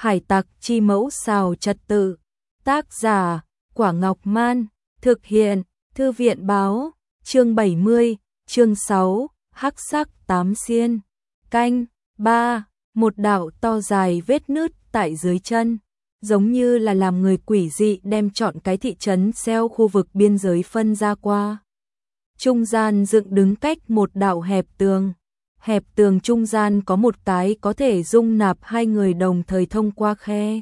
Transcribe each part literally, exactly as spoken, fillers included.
Hải tặc chi mẫu xào trật tự. Tác giả, Quả Ngọc Man. Thực hiện, Thư viện báo. Chương bảy mươi, chương sáu, hắc sắc tám xiên. Canh, ba, một đạo to dài vết nứt tại dưới chân. Giống như là làm người quỷ dị đem trọn cái thị trấn xeo khu vực biên giới phân ra qua. Trung gian dựng đứng cách một đạo hẹp tường. Hẹp tường trung gian có một cái có thể dung nạp hai người đồng thời thông qua khe.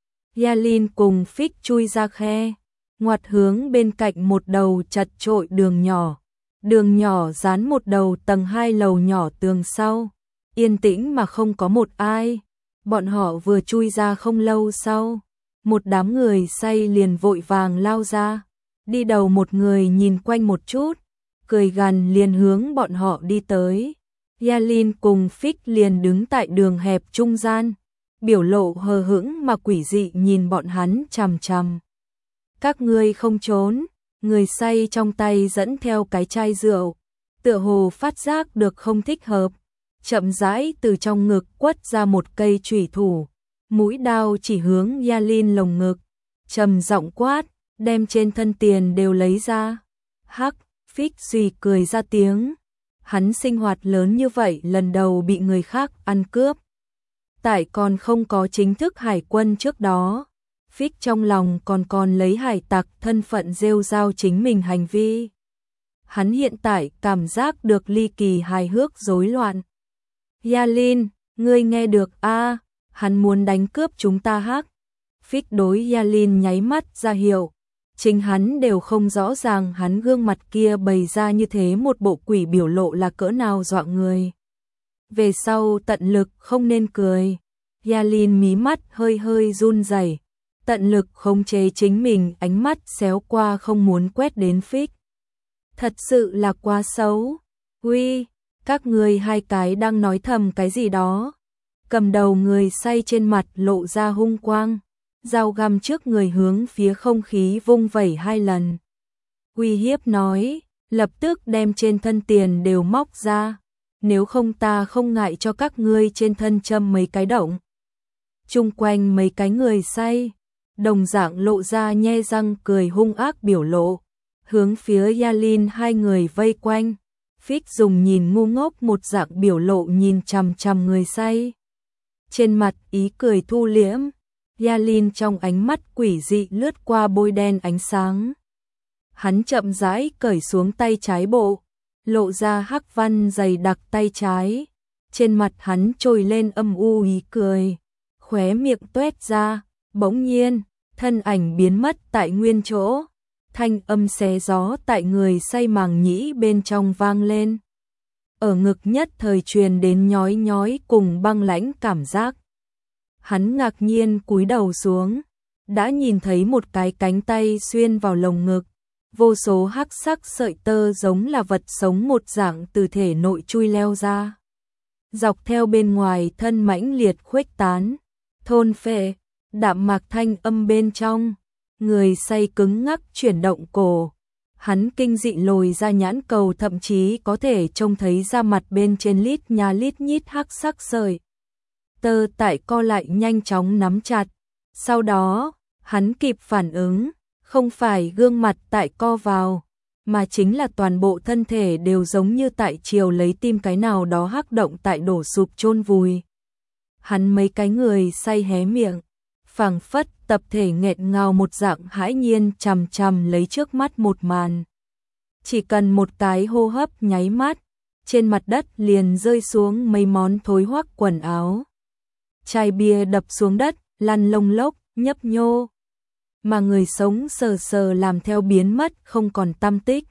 Yalin cùng Phích chui ra khe, ngoặt hướng bên cạnh một đầu chật chội đường nhỏ. Đường nhỏ dán một đầu tầng hai lầu nhỏ tường sau. Yên tĩnh mà không có một ai. Bọn họ vừa chui ra không lâu sau, một đám người say liền vội vàng lao ra. Đi đầu một người nhìn quanh một chút, cười gằn liền hướng bọn họ đi tới. Yalin cùng Phích liền đứng tại đường hẹp trung gian, biểu lộ hờ hững mà quỷ dị nhìn bọn hắn chằm chằm. Các ngươi không trốn, người say trong tay dẫn theo cái chai rượu, tựa hồ phát giác được không thích hợp, chậm rãi từ trong ngực quất ra một cây chủy thủ, mũi đao chỉ hướng Yalin lồng ngực, trầm giọng quát, đem trên thân tiền đều lấy ra. Hắc, Phích suy cười ra tiếng. Hắn sinh hoạt lớn như vậy lần đầu bị người khác ăn cướp. Tại còn không có chính thức hải quân trước đó, Phích trong lòng còn còn lấy hải tặc thân phận rêu rao chính mình hành vi. Hắn hiện tại cảm giác được ly kỳ hài hước rối loạn. Yalin, ngươi nghe được a? Hắn muốn đánh cướp chúng ta hắc. Phích đối Yalin nháy mắt ra hiệu. Chính hắn đều không rõ ràng hắn gương mặt kia bày ra như thế một bộ quỷ biểu lộ là cỡ nào dọa người. Về sau tận lực không nên cười. Yalin mí mắt hơi hơi run rẩy, tận lực khống chế chính mình, ánh mắt xéo qua không muốn quét đến Phích. Thật sự là quá xấu. Uy, các ngươi hai cái đang nói thầm cái gì đó. Cầm đầu người say trên mặt lộ ra hung quang. Dao găm trước người hướng phía không khí vung vẩy hai lần. Uy hiếp nói, lập tức đem trên thân tiền đều móc ra. Nếu không ta không ngại cho các ngươi trên thân châm mấy cái động. Chung quanh mấy cái người say, đồng dạng lộ ra nhe răng cười hung ác biểu lộ. Hướng phía Yalin hai người vây quanh. Phích dùng nhìn ngu ngốc một dạng biểu lộ nhìn chằm chằm người say. Trên mặt ý cười thu liễm. Yalin trong ánh mắt quỷ dị lướt qua bôi đen ánh sáng. Hắn chậm rãi cởi xuống tay trái bộ, lộ ra hắc văn dày đặc tay trái. Trên mặt hắn trồi lên âm u ý cười, khóe miệng tuét ra, bỗng nhiên, thân ảnh biến mất tại nguyên chỗ. Thanh âm xé gió tại người say màng nhĩ bên trong vang lên. Ở ngực nhất thời truyền đến nhói nhói cùng băng lãnh cảm giác. Hắn ngạc nhiên cúi đầu xuống, đã nhìn thấy một cái cánh tay xuyên vào lồng ngực, vô số hắc sắc sợi tơ giống là vật sống một dạng từ thể nội chui leo ra. Dọc theo bên ngoài thân mãnh liệt khuếch tán, thôn phệ, đạm mạc thanh âm bên trong, người say cứng ngắc chuyển động cổ. Hắn kinh dị lồi ra nhãn cầu, thậm chí có thể trông thấy da mặt bên trên lít nha lít nhít hắc sắc sợi tơ tại co lại nhanh chóng nắm chặt. Sau đó, hắn kịp phản ứng, không phải gương mặt tại co vào, mà chính là toàn bộ thân thể đều giống như tại chiều lấy tim cái nào đó hắc động tại đổ sụp chôn vùi. Hắn mấy cái người say hé miệng, phảng phất tập thể nghẹn ngào một dạng hãi nhiên chằm chằm lấy trước mắt một màn. Chỉ cần một cái hô hấp nháy mắt, trên mặt đất liền rơi xuống mấy món thối hoắc quần áo. Chai bia đập xuống đất, lăn lông lốc, nhấp nhô. Mà người sống sờ sờ làm theo biến mất không còn tăm tích.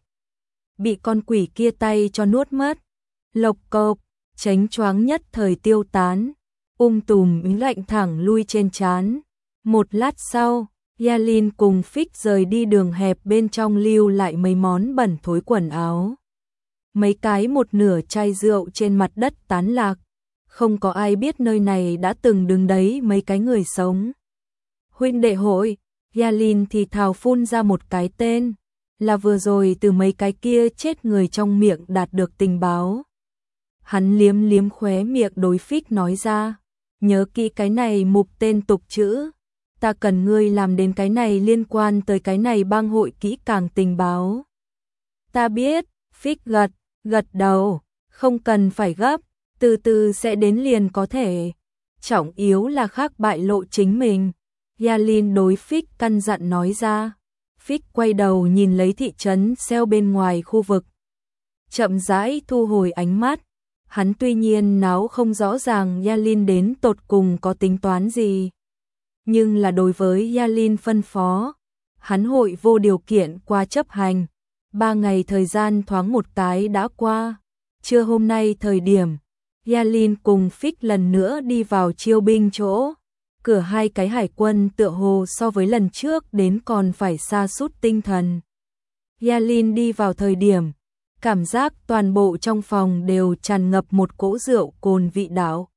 Bị con quỷ kia tay cho nuốt mất. Lộc cộp, chánh choáng nhất thời tiêu tán. Um tùm ý lạnh thẳng lui trên trán. Một lát sau, Yalin cùng Phích rời đi đường hẹp, bên trong lưu lại mấy món bẩn thối quần áo. Mấy cái một nửa chai rượu trên mặt đất tán lạc. Không có ai biết nơi này đã từng đứng đấy mấy cái người sống. Huynh đệ hội, Yalin thì thào phun ra một cái tên, là vừa rồi từ mấy cái kia chết người trong miệng đạt được tình báo. Hắn liếm liếm khóe miệng đối Phích nói ra, nhớ kỹ cái này mục tên tục chữ. Ta cần ngươi làm đến cái này liên quan tới cái này bang hội kỹ càng tình báo. Ta biết, Fix gật, gật đầu, không cần phải gấp, từ từ sẽ đến liền có thể. Trọng yếu là khác bại lộ chính mình. Yalin đối Fix căn dặn nói ra. Fix quay đầu nhìn lấy thị trấn xeo bên ngoài khu vực. Chậm rãi thu hồi ánh mắt. Hắn tuy nhiên náo không rõ ràng Yalin đến tột cùng có tính toán gì. Nhưng là đối với Yalin phân phó, hắn hội vô điều kiện qua chấp hành. Ba ngày thời gian thoáng một cái đã qua. Trưa hôm nay thời điểm, Yalin cùng Fix lần nữa đi vào chiêu binh chỗ. Cửa hai cái hải quân tựa hồ so với lần trước đến còn phải sa sút tinh thần. Yalin đi vào thời điểm, cảm giác toàn bộ trong phòng đều tràn ngập một cỗ rượu cồn vị đạo.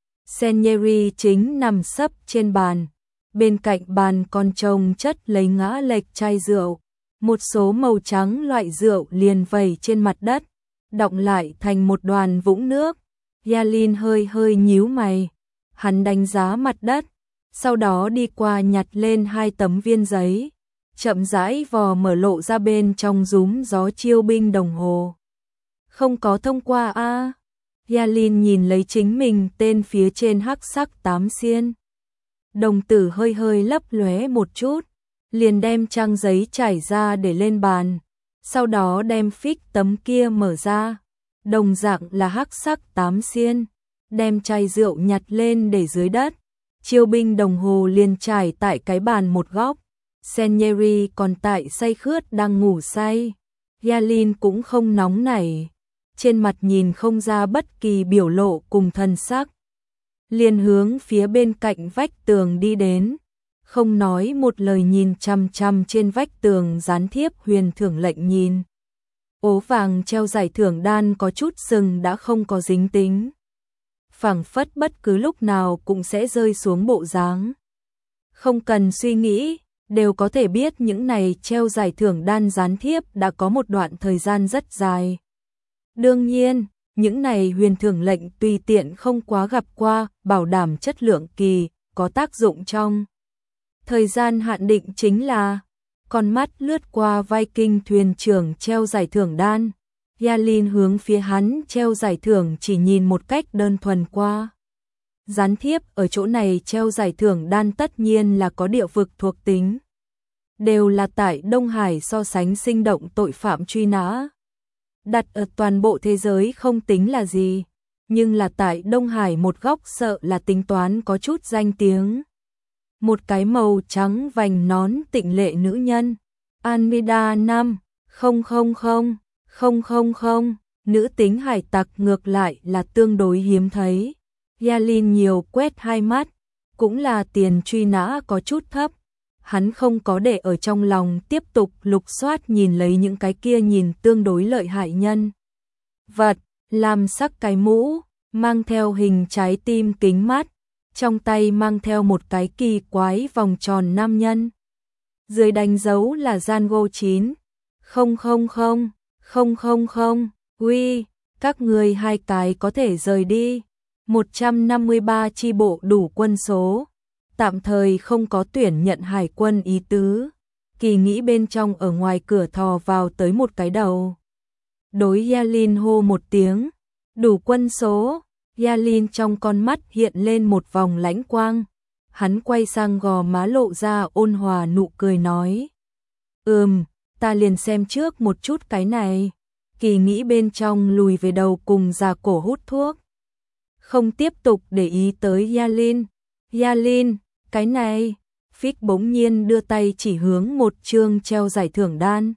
Senieri chính nằm sấp trên bàn, bên cạnh bàn còn chồng chất lấy ngã lệch chai rượu, một số màu trắng loại rượu liền vẩy trên mặt đất, đọng lại thành một đoàn vũng nước. Yalin hơi hơi nhíu mày, hắn đánh giá mặt đất, sau đó đi qua nhặt lên hai tấm viên giấy, chậm rãi vò mở lộ ra bên trong rúm gió chiêu binh đồng hồ. Không có thông qua a. À. Yalin nhìn lấy chính mình tên phía trên hắc sắc tám xiên. Đồng tử hơi hơi lấp lóe một chút, liền đem trang giấy trải ra để lên bàn, sau đó đem Fix tấm kia mở ra, đồng dạng là hắc sắc tám xiên, đem chai rượu nhặt lên để dưới đất. Chiêu binh đồng hồ liền trải tại cái bàn một góc. Senieri còn tại say khướt đang ngủ say. Yalin cũng không nóng nảy, trên mặt nhìn không ra bất kỳ biểu lộ cùng thần sắc. Liền hướng phía bên cạnh vách tường đi đến, không nói một lời nhìn chằm chằm trên vách tường dán thiếp huyền thưởng lệnh nhìn. Ố vàng treo giải thưởng đan có chút sừng đã không có dính tính, phảng phất bất cứ lúc nào cũng sẽ rơi xuống bộ dáng. Không cần suy nghĩ, đều có thể biết những này treo giải thưởng đan gián thiếp đã có một đoạn thời gian rất dài. Đương nhiên, những này huyền thưởng lệnh tùy tiện không quá gặp qua, bảo đảm chất lượng kỳ, có tác dụng trong thời gian hạn định chính là. Con mắt lướt qua Viking thuyền trưởng treo giải thưởng đan. Yalin hướng phía hắn treo giải thưởng chỉ nhìn một cách đơn thuần qua. Gián thiếp ở chỗ này treo giải thưởng đan tất nhiên là có địa vực thuộc tính. Đều là tại Đông Hải so sánh sinh động tội phạm truy nã. Đặt ở toàn bộ thế giới không tính là gì, nhưng là tại Đông Hải một góc sợ là tính toán có chút danh tiếng. Một cái màu trắng vành nón tịnh lệ nữ nhân. Almeida năm không không không không không không, nữ tính hải tặc ngược lại là tương đối hiếm thấy. Yalin nhiều quét hai mắt, cũng là tiền truy nã có chút thấp. Hắn không có để ở trong lòng, tiếp tục lục soát nhìn lấy những cái kia nhìn tương đối lợi hại nhân vật, làm sắc cái mũ, mang theo hình trái tim kính mắt, trong tay mang theo một cái kỳ quái vòng tròn nam nhân. Dưới đánh dấu là Django chín không không không không không không, uy, các người hai cái có thể rời đi. một trăm năm mươi ba chi bộ đủ quân số, tạm thời không có tuyển nhận hải quân ý tứ. Kỳ nghĩ bên trong ở ngoài cửa thò vào tới một cái đầu. Đối Yalin hô một tiếng, đủ quân số. Yalin trong con mắt hiện lên một vòng lãnh quang. Hắn quay sang gò má lộ ra ôn hòa nụ cười nói. Ừm, ta liền xem trước một chút cái này. Kỳ nghĩ bên trong lùi về đầu cùng già cổ hút thuốc. Không tiếp tục để ý tới Yalin. Yalin, cái này. Fix bỗng nhiên đưa tay chỉ hướng một chương treo giải thưởng đan.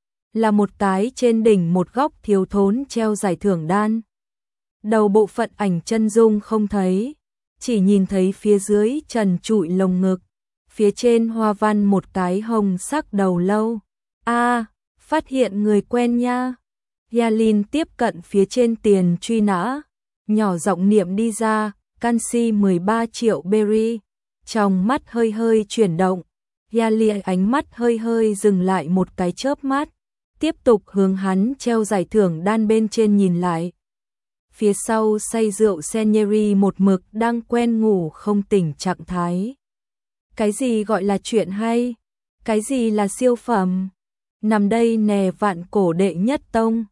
Là một cái trên đỉnh một góc thiếu thốn treo giải thưởng đan. Đầu bộ phận ảnh chân dung không thấy, chỉ nhìn thấy phía dưới trần trụi lồng ngực, phía trên hoa văn một cái hồng sắc đầu lâu. A, à, phát hiện người quen nha. Yalin tiếp cận phía trên tiền truy nã, nhỏ giọng niệm đi ra, canxi mười ba triệu berry. Trong mắt hơi hơi chuyển động, Yalin ánh mắt hơi hơi dừng lại một cái chớp mắt, tiếp tục hướng hắn treo giải thưởng đan bên trên nhìn lại. phía sau say rượu Senieri một mực đang quen ngủ không tỉnh trạng thái. Cái gì gọi là chuyện hay? Cái gì là siêu phẩm? Nằm đây nè vạn cổ đệ nhất tông.